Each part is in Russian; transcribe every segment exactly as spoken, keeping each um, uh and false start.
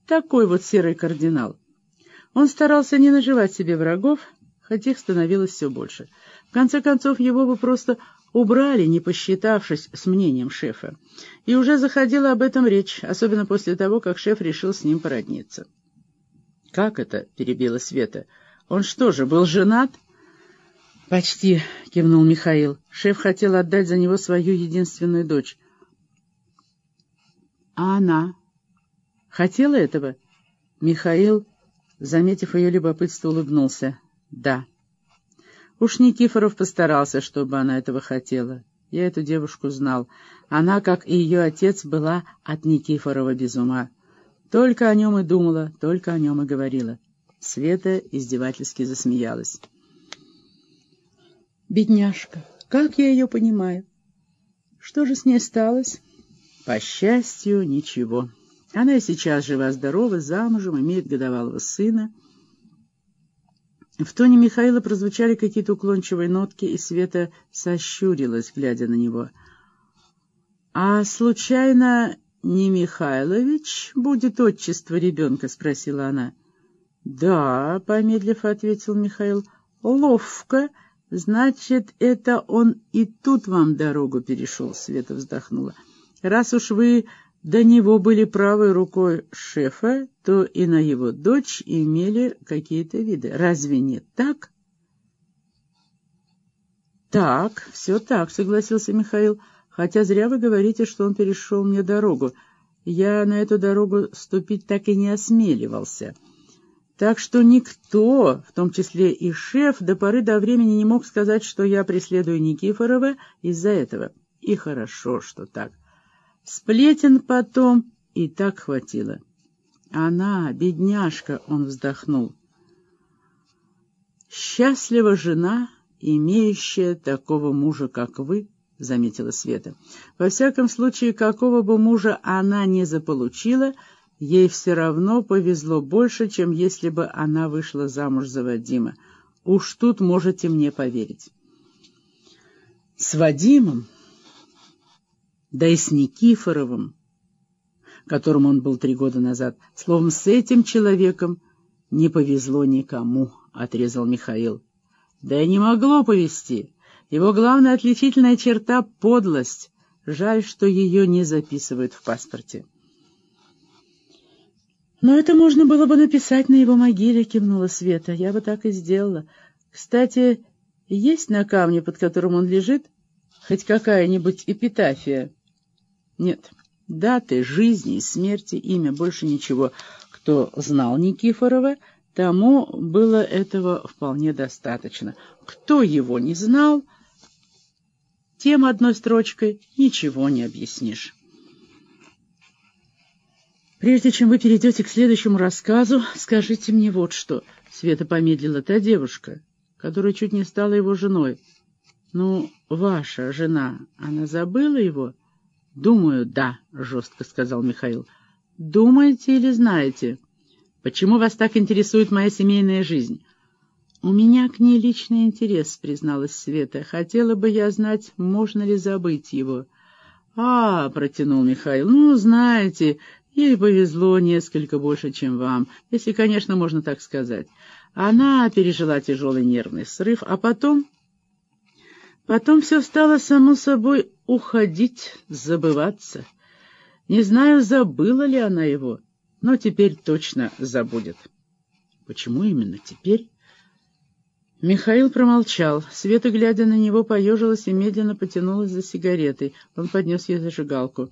Такой вот серый кардинал. Он старался не наживать себе врагов, хоть их становилось все больше. В конце концов, его бы просто убрали, не посчитавшись с мнением шефа. И уже заходила об этом речь, особенно после того, как шеф решил с ним породниться. «Как это?» — перебила Света. «Он что же, был женат?» «Почти», — кивнул Михаил. «Шеф хотел отдать за него свою единственную дочь». «А она хотела этого?» Михаил, заметив ее любопытство, улыбнулся. «Да». Уж Никифоров постарался, чтобы она этого хотела. Я эту девушку знал. Она, как и ее отец, была от Никифорова без ума. Только о нем и думала, только о нем и говорила. Света издевательски засмеялась. «Бедняжка, как я ее понимаю? Что же с ней сталось?» «По счастью, ничего. Она и сейчас жива-здорова, замужем, имеет годовалого сына». В тоне Михаила прозвучали какие-то уклончивые нотки, и Света сощурилась, глядя на него. «А случайно не Михайлович будет отчество ребенка?» — спросила она. «Да», — помедлив ответил Михаил. «Ловко. Значит, это он и тут вам дорогу перешел», — Света вздохнула. «Раз уж вы до него были правой рукой шефа, то и на его дочь имели какие-то виды. Разве не так?» «Так, все так», — согласился Михаил. «Хотя зря вы говорите, что он перешел мне дорогу. Я на эту дорогу ступить так и не осмеливался. Так что никто, в том числе и шеф, до поры до времени не мог сказать, что я преследую Никифорова из-за этого. И хорошо, что так. Сплетен потом и так хватило. Она, бедняжка», — он вздохнул. «Счастлива жена, имеющая такого мужа, как вы», — заметила Света. «Во всяком случае, какого бы мужа она не заполучила, ей все равно повезло больше, чем если бы она вышла замуж за Вадима. Уж тут можете мне поверить». «С Вадимом? Да и с Никифоровым, которым он был три года назад. Словом, с этим человеком не повезло никому», — отрезал Михаил. «Да и не могло повезти. Его главная отличительная черта — подлость. Жаль, что ее не записывают в паспорте». «Но это можно было бы написать на его могиле», — кивнула Света. «Я бы так и сделала. Кстати, есть на камне, под которым он лежит, хоть какая-нибудь эпитафия?» «Нет. Даты жизни и смерти, имя, больше ничего. Кто знал Никифорова, тому было этого вполне достаточно. Кто его не знал, тем одной строчкой ничего не объяснишь». «Прежде чем вы перейдете к следующему рассказу, скажите мне вот что». Света помедлила. «Та девушка, которая чуть не стала его женой. Ну, ваша жена, она забыла его?» «Думаю, да», — жестко сказал Михаил. «Думаете или знаете? Почему вас так интересует моя семейная жизнь?» «У меня к ней личный интерес», — призналась Света. «Хотела бы я знать, можно ли забыть его». «А, — протянул Михаил, — ну, знаете, ей повезло несколько больше, чем вам, если, конечно, можно так сказать. Она пережила тяжелый нервный срыв, а потом... Потом все стало, само собой, уходить, забываться. Не знаю, забыла ли она его, но теперь точно забудет». «Почему именно теперь?» Михаил промолчал. Света, глядя на него, поежилась и медленно потянулась за сигаретой. Он поднес ей зажигалку.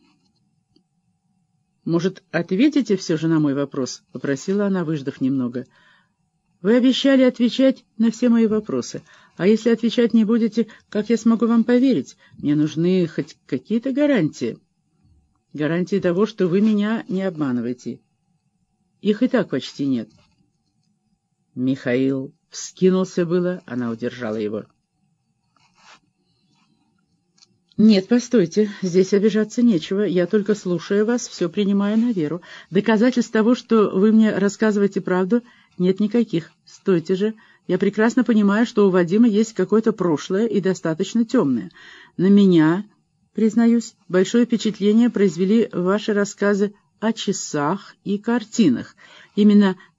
«Может, ответите все же на мой вопрос?» — попросила она, выждав немного. «Вы обещали отвечать на все мои вопросы. А если отвечать не будете, как я смогу вам поверить? Мне нужны хоть какие-то гарантии. Гарантии того, что вы меня не обманываете. Их и так почти нет». Михаил вскинулся было, она удержала его. «Нет, постойте, здесь обижаться нечего. Я только, слушая вас, все принимаю на веру. Доказательств того, что вы мне рассказываете правду, нет никаких. Стойте же. Я прекрасно понимаю, что у Вадима есть какое-то прошлое и достаточно темное. На меня, признаюсь, большое впечатление произвели ваши рассказы о часах и картинах. Именно